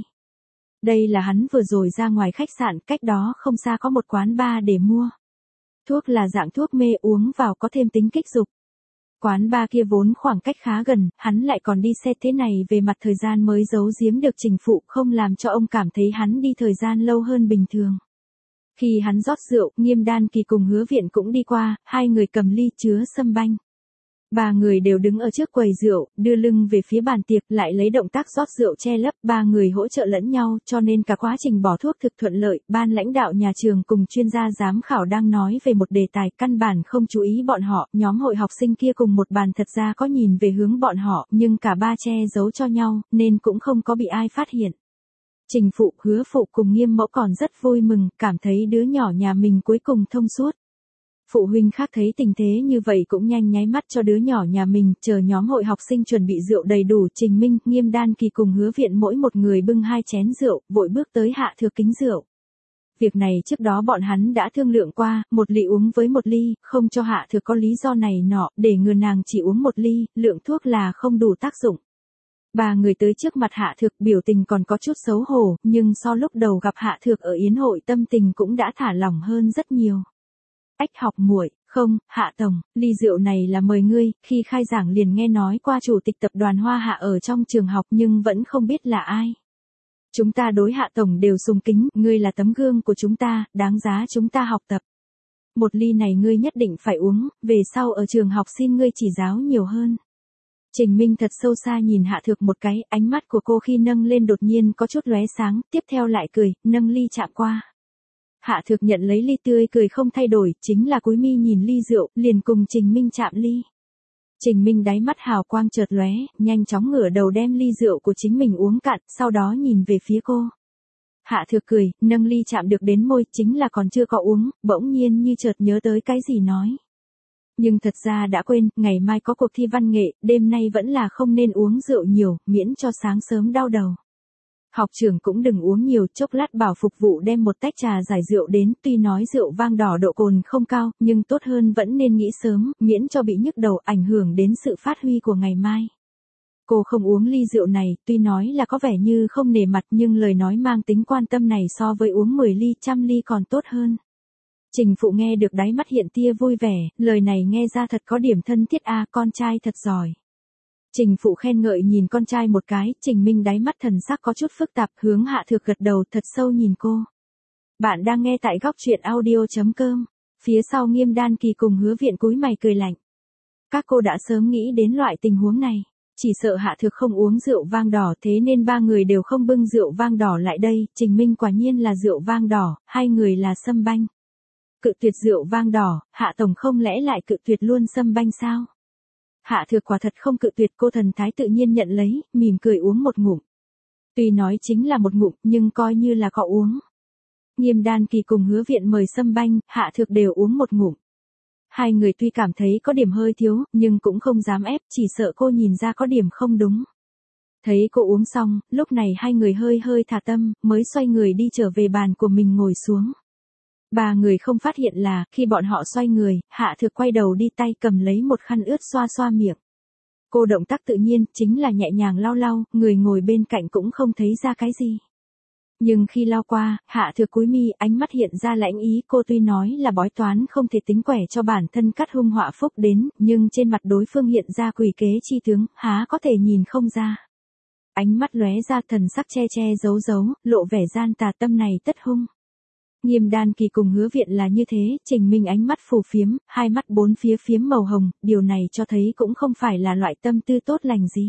Đây là hắn vừa rồi ra ngoài khách sạn, cách đó không xa có một quán bar để mua. Thuốc là dạng thuốc mê, uống vào có thêm tính kích dục. Quán bar kia vốn khoảng cách khá gần, hắn lại còn đi xe thế này về mặt thời gian mới giấu giếm được Trình Phụ, không làm cho ông cảm thấy hắn đi thời gian lâu hơn bình thường. Khi hắn rót rượu, Nghiêm Đan Kỳ cùng Hứa Viện cũng đi qua, hai người cầm ly chứa sâm banh. Ba người đều đứng ở trước quầy rượu, đưa lưng về phía bàn tiệc, lại lấy động tác rót rượu che lấp, ba người hỗ trợ lẫn nhau, cho nên cả quá trình bỏ thuốc thực thuận lợi. Ban lãnh đạo nhà trường cùng chuyên gia giám khảo đang nói về một đề tài, căn bản không chú ý bọn họ, nhóm hội học sinh kia cùng một bàn thật ra có nhìn về hướng bọn họ, nhưng cả ba che giấu cho nhau, nên cũng không có bị ai phát hiện. Trình Phụ, Hứa Phụ cùng Nghiêm Mẫu còn rất vui mừng, cảm thấy đứa nhỏ nhà mình cuối cùng thông suốt. Phụ huynh khác thấy tình thế như vậy cũng nhanh nháy mắt cho đứa nhỏ nhà mình, chờ nhóm hội học sinh chuẩn bị rượu đầy đủ, Trình Minh, Nghiêm Đan Kỳ cùng Hứa Viện mỗi một người bưng 2 chén rượu, vội bước tới hạ thược kính rượu. Việc này trước đó bọn hắn đã thương lượng qua, một ly uống với một ly, không cho hạ thược có lý do này nọ, để ngừa nàng chỉ uống một ly, lượng thuốc là không đủ tác dụng. Ba người tới trước mặt hạ thược, biểu tình còn có chút xấu hổ, nhưng so lúc đầu gặp hạ thược ở yến hội tâm tình cũng đã thả lỏng hơn rất nhiều. Ách học muội, không, Hạ Tổng, ly rượu này là mời ngươi, khi khai giảng liền nghe nói qua chủ tịch tập đoàn Hoa Hạ ở trong trường học nhưng vẫn không biết là ai. Chúng ta đối Hạ Tổng đều sùng kính, ngươi là tấm gương của chúng ta, đáng giá chúng ta học tập. Một ly này ngươi nhất định phải uống, về sau ở trường học xin ngươi chỉ giáo nhiều hơn. Trình Minh thật sâu xa nhìn Hạ Thược một cái, ánh mắt của cô khi nâng lên đột nhiên có chút lóe sáng, tiếp theo lại cười, nâng ly chạm qua. Hạ Thược nhận lấy ly tươi cười không thay đổi, chính là cúi mi nhìn ly rượu, liền cùng Trình Minh chạm ly. Trình Minh đáy mắt hào quang chợt lóe, nhanh chóng ngửa đầu đem ly rượu của chính mình uống cạn, sau đó nhìn về phía cô. Hạ Thược cười, nâng ly chạm được đến môi, chính là còn chưa có uống, bỗng nhiên như chợt nhớ tới cái gì nói. Nhưng thật ra đã quên, ngày mai có cuộc thi văn nghệ, đêm nay vẫn là không nên uống rượu nhiều, miễn cho sáng sớm đau đầu. Học trưởng cũng đừng uống nhiều, chốc lát bảo phục vụ đem một tách trà giải rượu đến, tuy nói rượu vang đỏ độ cồn không cao, nhưng tốt hơn vẫn nên nghĩ sớm, miễn cho bị nhức đầu ảnh hưởng đến sự phát huy của ngày mai. Cô không uống ly rượu này, tuy nói là có vẻ như không nể mặt nhưng lời nói mang tính quan tâm này so với uống 10 ly, 100 ly còn tốt hơn. Trình Phụ nghe được đáy mắt hiện tia vui vẻ, lời này nghe ra thật có điểm thân thiết a, con trai thật giỏi. Trình Phụ khen ngợi nhìn con trai một cái, Trình Minh đáy mắt thần sắc có chút phức tạp, hướng Hạ Thược gật đầu thật sâu nhìn cô. Bạn đang nghe tại góc truyện audio.com. Phía sau Nghiêm Đan Kỳ cùng Hứa Viện cúi mày cười lạnh. Các cô đã sớm nghĩ đến loại tình huống này. Chỉ sợ Hạ Thược không uống rượu vang đỏ, thế nên ba người đều không bưng rượu vang đỏ lại đây. Trình Minh quả nhiên là rượu vang đỏ, hai người là sâm banh. Cự tuyệt rượu vang đỏ, Hạ Tổng không lẽ lại cự tuyệt luôn sâm banh sao? Hạ Thược quả thật không cự tuyệt, cô thần thái tự nhiên nhận lấy, mỉm cười uống một ngụm. Tuy nói chính là một ngụm, nhưng coi như là có uống. Nghiêm Đan Kỳ cùng Hứa Viện mời sâm banh, Hạ Thược đều uống một ngụm. Hai người tuy cảm thấy có điểm hơi thiếu, nhưng cũng không dám ép, chỉ sợ cô nhìn ra có điểm không đúng. Thấy cô uống xong, lúc này hai người hơi thả tâm, mới xoay người đi trở về bàn của mình ngồi xuống. Ba người không phát hiện là, khi bọn họ xoay người, Hạ Thược quay đầu đi tay cầm lấy một khăn ướt xoa xoa miệng. Cô động tác tự nhiên, chính là nhẹ nhàng lau lau, người ngồi bên cạnh cũng không thấy ra cái gì. Nhưng khi lau qua, Hạ Thược cúi mi, ánh mắt hiện ra lãnh ý, cô tuy nói là bói toán không thể tính quẻ cho bản thân cắt hung họa phúc đến, nhưng trên mặt đối phương hiện ra quỷ kế chi tướng, há có thể nhìn không ra. Ánh mắt lóe ra thần sắc che giấu, lộ vẻ gian tà, tâm này tất hung. Nghiêm Đan Kỳ cùng Hứa Viện là như thế, Trình Minh ánh mắt phù phiếm, hai mắt bốn phía phiếm màu hồng, điều này cho thấy cũng không phải là loại tâm tư tốt lành gì.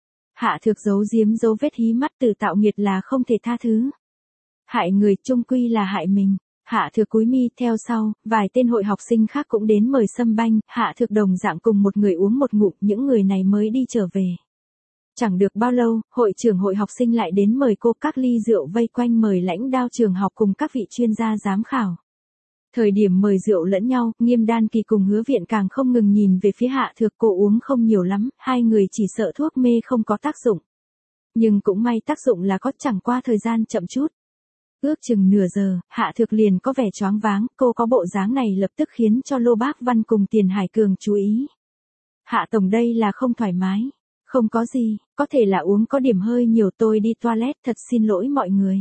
Hạ Thược giấu giếm dấu vết hí mắt tự tạo nghiệt là không thể tha thứ. Hại người chung quy là hại mình. Hạ Thược cúi mi theo sau, vài tên hội học sinh khác cũng đến mời sâm banh, Hạ Thược đồng dạng cùng một người uống một ngụm, những người này mới đi trở về. Chẳng được bao lâu, hội trưởng hội học sinh lại đến mời cô, các ly rượu vây quanh mời lãnh đạo trường học cùng các vị chuyên gia giám khảo. Thời điểm mời rượu lẫn nhau, Nghiêm Đan Kỳ cùng Hứa Viện càng không ngừng nhìn về phía Hạ Thược, cô uống không nhiều lắm, hai người chỉ sợ thuốc mê không có tác dụng. Nhưng cũng may tác dụng là có, chẳng qua thời gian chậm chút. Ước chừng nửa giờ, Hạ Thược liền có vẻ choáng váng, cô có bộ dáng này lập tức khiến cho Lô Bác Văn cùng Tiền Hải Cường chú ý. Hạ tổng đây là không thoải mái. Không có gì, có thể là uống có điểm hơi nhiều, tôi đi toilet, thật xin lỗi mọi người.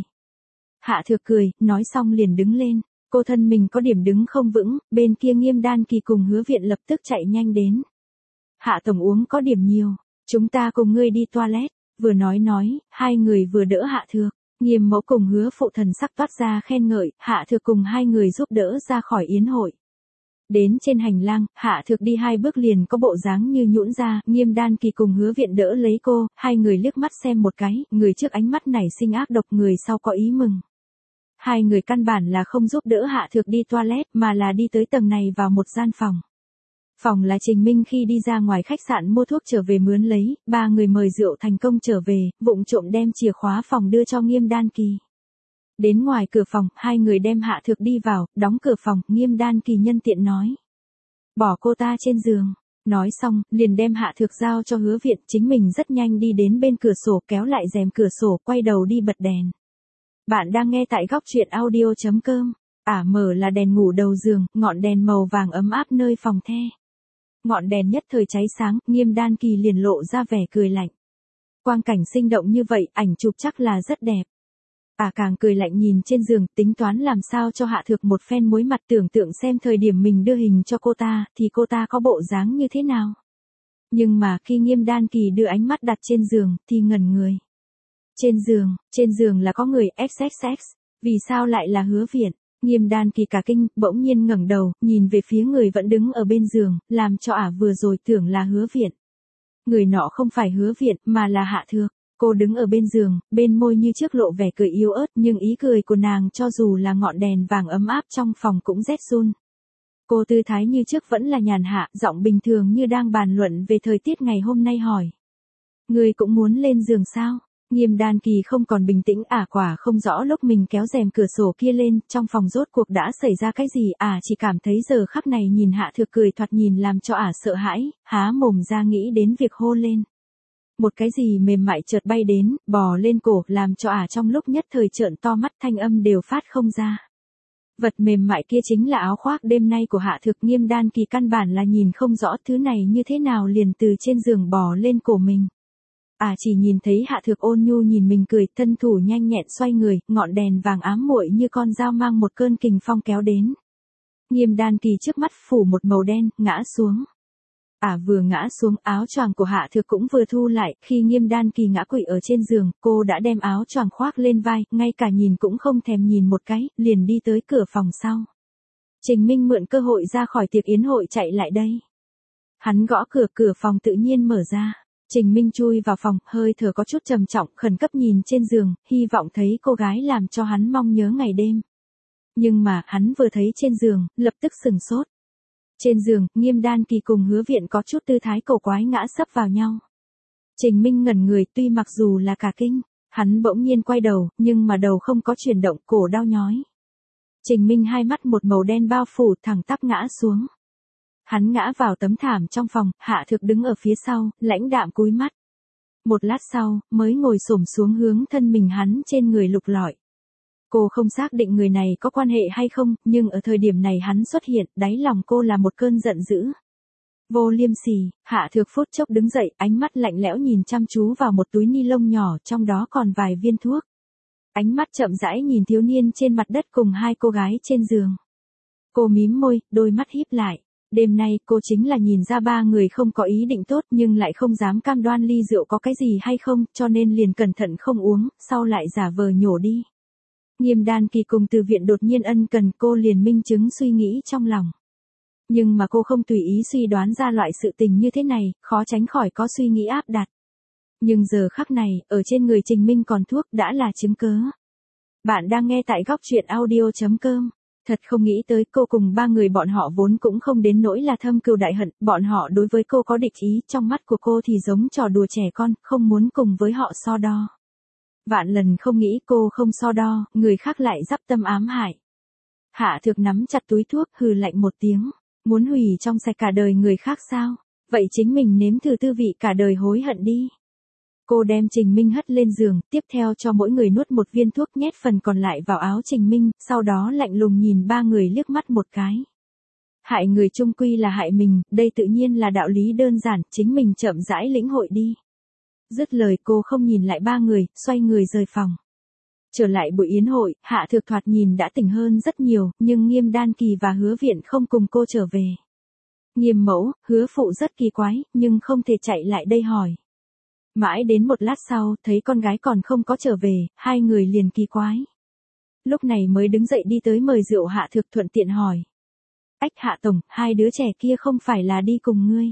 Hạ Thược cười, nói xong liền đứng lên, cô thân mình có điểm đứng không vững, bên kia Nghiêm Đan Kỳ cùng Hứa Viện lập tức chạy nhanh đến. Hạ tổng uống có điểm nhiều, chúng ta cùng ngươi đi toilet, vừa nói, hai người vừa đỡ Hạ Thược. Nghiêm mẫu cùng Hứa phụ thần sắc toát ra khen ngợi, Hạ Thược cùng hai người giúp đỡ ra khỏi yến hội. Đến trên hành lang, Hạ Thược đi hai bước liền có bộ dáng như nhũn ra, Nghiêm Đan Kỳ cùng Hứa Viện đỡ lấy cô, hai người liếc mắt xem một cái, người trước ánh mắt nảy sinh ác độc, người sau có ý mừng. Hai người căn bản là không giúp đỡ Hạ Thược đi toilet, mà là đi tới tầng này vào một gian phòng. Phòng là Trình Minh khi đi ra ngoài khách sạn mua thuốc trở về mướn lấy, ba người mời rượu thành công trở về, vụng trộm đem chìa khóa phòng đưa cho Nghiêm Đan Kỳ. Đến ngoài cửa phòng, hai người đem Hạ Thược đi vào, đóng cửa phòng, Nghiêm Đan Kỳ nhân tiện nói. Bỏ cô ta trên giường. Nói xong, liền đem Hạ Thược giao cho Hứa Viện, chính mình rất nhanh đi đến bên cửa sổ, kéo lại rèm cửa sổ, quay đầu đi bật đèn. Bạn đang nghe tại góc truyện audio.com. Mở là đèn ngủ đầu giường, ngọn đèn màu vàng ấm áp nơi phòng the. Ngọn đèn nhất thời cháy sáng, Nghiêm Đan Kỳ liền lộ ra vẻ cười lạnh. Quang cảnh sinh động như vậy, ảnh chụp chắc là rất đẹp. Càng cười lạnh nhìn trên giường, tính toán làm sao cho Hạ Thược một phen muối mặt, tưởng tượng xem thời điểm mình đưa hình cho cô ta, thì cô ta có bộ dáng như thế nào. Nhưng mà khi Nghiêm Đan Kỳ đưa ánh mắt đặt trên giường, thì ngẩn người. Trên giường là có người XXX, vì sao lại là Hứa Viện? Nghiêm Đan Kỳ cả kinh, bỗng nhiên ngẩng đầu, nhìn về phía người vẫn đứng ở bên giường, làm cho vừa rồi tưởng là Hứa Viện. Người nọ không phải Hứa Viện, mà là Hạ Thược. Cô đứng ở bên giường, bên môi như trước lộ vẻ cười yếu ớt, nhưng ý cười của nàng cho dù là ngọn đèn vàng ấm áp trong phòng cũng rét run. Cô tư thái như trước vẫn là nhàn hạ, giọng bình thường như đang bàn luận về thời tiết ngày hôm nay hỏi. Người cũng muốn lên giường sao? Nghiêm Đan Kỳ không còn bình tĩnh, quả không rõ lúc mình kéo rèm cửa sổ kia lên, trong phòng rốt cuộc đã xảy ra cái gì, chỉ cảm thấy giờ khắc này nhìn Hạ Thược cười thoạt nhìn làm cho sợ hãi, há mồm ra nghĩ đến việc hô lên. Một cái gì mềm mại chợt bay đến, bò lên cổ, làm cho trong lúc nhất thời trợn to mắt, thanh âm đều phát không ra. Vật mềm mại kia chính là áo khoác đêm nay của Hạ Thược. Nghiêm Đan Kỳ căn bản là nhìn không rõ thứ này như thế nào liền từ trên giường bò lên cổ mình. Chỉ nhìn thấy Hạ Thược ôn nhu nhìn mình cười, thân thủ nhanh nhẹn xoay người, ngọn đèn vàng ám muội như con dao mang một cơn kình phong kéo đến. Nghiêm Đan Kỳ trước mắt phủ một màu đen, ngã xuống. Vừa ngã xuống, áo choàng của Hạ Thược cũng vừa thu lại, khi Nghiêm Đan Kỳ ngã quỵ ở trên giường, cô đã đem áo choàng khoác lên vai, ngay cả nhìn cũng không thèm nhìn một cái, liền đi tới cửa phòng sau. Trình Minh mượn cơ hội ra khỏi tiệc yến hội chạy lại đây. Hắn gõ cửa phòng tự nhiên mở ra. Trình Minh chui vào phòng, hơi thở có chút trầm trọng, khẩn cấp nhìn trên giường, hy vọng thấy cô gái làm cho hắn mong nhớ ngày đêm. Nhưng mà, hắn vừa thấy trên giường, lập tức sừng sốt. Trên giường, Nghiêm Đan Kỳ cùng Hứa Viện có chút tư thái cổ quái ngã sấp vào nhau. Trình Minh ngẩn người, tuy mặc dù là cả kinh, hắn bỗng nhiên quay đầu, nhưng mà đầu không có chuyển động, cổ đau nhói. Trình Minh hai mắt một màu đen bao phủ, thẳng tắp ngã xuống. Hắn ngã vào tấm thảm trong phòng, Hạ Thược đứng ở phía sau, lãnh đạm cúi mắt. Một lát sau, mới ngồi xổm xuống hướng thân mình hắn trên người lục lọi. Cô không xác định người này có quan hệ hay không, nhưng ở thời điểm này hắn xuất hiện, đáy lòng cô là một cơn giận dữ. Vô liêm sỉ, Hạ Thược phút chốc đứng dậy, ánh mắt lạnh lẽo nhìn chăm chú vào một túi ni lông nhỏ, trong đó còn vài viên thuốc. Ánh mắt chậm rãi nhìn thiếu niên trên mặt đất cùng hai cô gái trên giường. Cô mím môi, đôi mắt híp lại. Đêm nay cô chính là nhìn ra ba người không có ý định tốt nhưng lại không dám cam đoan ly rượu có cái gì hay không, cho nên liền cẩn thận không uống, sau lại giả vờ nhổ đi. Nghiêm Đan Kỳ cùng Từ Viện đột nhiên ân cần, cô liền minh chứng suy nghĩ trong lòng. Nhưng mà cô không tùy ý suy đoán ra loại sự tình như thế này, khó tránh khỏi có suy nghĩ áp đặt. Nhưng giờ khắc này, ở trên người Trình Minh còn thuốc đã là chứng cớ. Bạn đang nghe tại góc truyện audio.com. Thật không nghĩ tới cô cùng ba người bọn họ vốn cũng không đến nỗi là thâm cừu đại hận, bọn họ đối với cô có địch ý, trong mắt của cô thì giống trò đùa trẻ con, không muốn cùng với họ so đo. Vạn lần không nghĩ cô không so đo, người khác lại dắp tâm ám hại. Hạ Thược nắm chặt túi thuốc, hừ lạnh một tiếng, muốn hủy trong sạch cả đời người khác sao? Vậy chính mình nếm thử tư vị cả đời hối hận đi. Cô đem Trình Minh hất lên giường, tiếp theo cho mỗi người nuốt một viên thuốc, nhét phần còn lại vào áo Trình Minh, sau đó lạnh lùng nhìn ba người liếc mắt một cái. Hại người chung quy là hại mình, đây tự nhiên là đạo lý đơn giản, chính mình chậm rãi lĩnh hội đi. Dứt lời cô không nhìn lại ba người, xoay người rời phòng. Trở lại buổi yến hội, Hạ Thược thoạt nhìn đã tỉnh hơn rất nhiều, nhưng Nghiêm Đan Kỳ và Hứa Viện không cùng cô trở về. Nghiêm mẫu, Hứa phụ rất kỳ quái, nhưng không thể chạy lại đây hỏi. Mãi đến một lát sau, thấy con gái còn không có trở về, hai người liền kỳ quái. Lúc này mới đứng dậy đi tới mời rượu. Hạ Thược thuận tiện hỏi. Ách Hạ tổng, hai đứa trẻ kia không phải là đi cùng ngươi?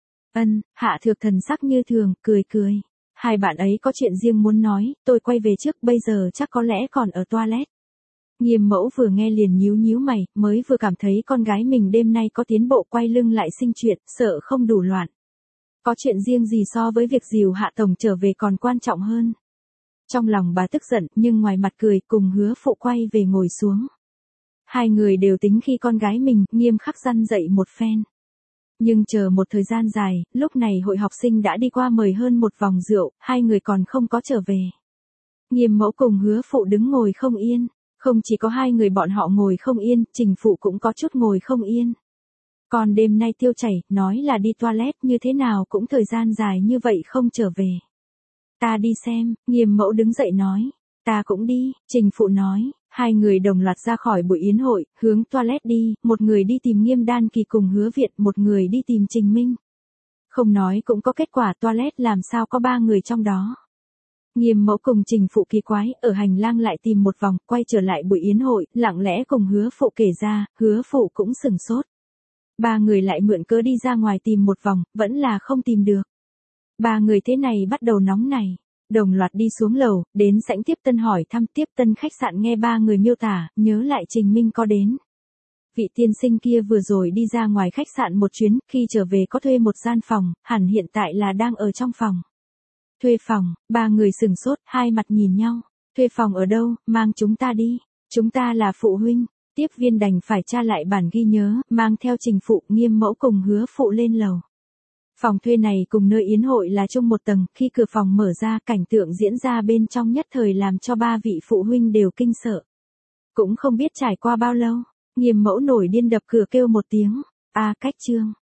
Ân, Hạ Thược thần sắc như thường, cười cười. Hai bạn ấy có chuyện riêng muốn nói, tôi quay về trước, bây giờ chắc có lẽ còn ở toilet. Nghiêm mẫu vừa nghe liền nhíu nhíu mày, mới vừa cảm thấy con gái mình đêm nay có tiến bộ, quay lưng lại sinh chuyện, sợ không đủ loạn. Có chuyện riêng gì so với việc dìu Hạ tổng trở về còn quan trọng hơn. Trong lòng bà tức giận, nhưng ngoài mặt cười, cùng Hứa phụ quay về ngồi xuống. Hai người đều tính khi con gái mình, nghiêm khắc răn dậy một phen. Nhưng chờ một thời gian dài, lúc này hội học sinh đã đi qua mời hơn một vòng rượu, hai người còn không có trở về. Nghiêm mẫu cùng Hứa phụ đứng ngồi không yên, không chỉ có hai người bọn họ ngồi không yên, Trình phụ cũng có chút ngồi không yên. Còn đêm nay tiêu chảy, nói là đi toilet như thế nào cũng thời gian dài như vậy không trở về. Ta đi xem, Nghiêm mẫu đứng dậy nói. Ta cũng đi, Trình phụ nói. Hai người đồng loạt ra khỏi buổi yến hội, hướng toilet đi, một người đi tìm Nghiêm Đan Kỳ cùng Hứa Viện, một người đi tìm Trình Minh. Không nói cũng có kết quả, toilet làm sao có ba người trong đó. Nghiêm mẫu cùng Trình phụ kỳ quái, ở hành lang lại tìm một vòng, quay trở lại buổi yến hội, lặng lẽ cùng Hứa phụ kể ra, Hứa phụ cũng sửng sốt. Ba người lại mượn cớ đi ra ngoài tìm một vòng, vẫn là không tìm được. Ba người thế này bắt đầu nóng này. Đồng loạt đi xuống lầu, đến sảnh tiếp tân hỏi thăm. Tiếp tân khách sạn nghe ba người miêu tả, nhớ lại Trình Minh có đến. Vị tiên sinh kia vừa rồi đi ra ngoài khách sạn một chuyến, khi trở về có thuê một gian phòng, hẳn hiện tại là đang ở trong phòng. Thuê phòng, ba người sửng sốt, hai mặt nhìn nhau. Thuê phòng ở đâu, mang chúng ta đi. Chúng ta là phụ huynh. Tiếp viên đành phải tra lại bản ghi nhớ, mang theo Trình phụ, Nghiêm mẫu cùng Hứa phụ lên lầu. Phòng thuê này cùng nơi yến hội là chung một tầng, khi cửa phòng mở ra, cảnh tượng diễn ra bên trong nhất thời làm cho ba vị phụ huynh đều kinh sợ. Cũng không biết trải qua bao lâu, Nghiêm mẫu nổi điên đập cửa kêu một tiếng, cách trương.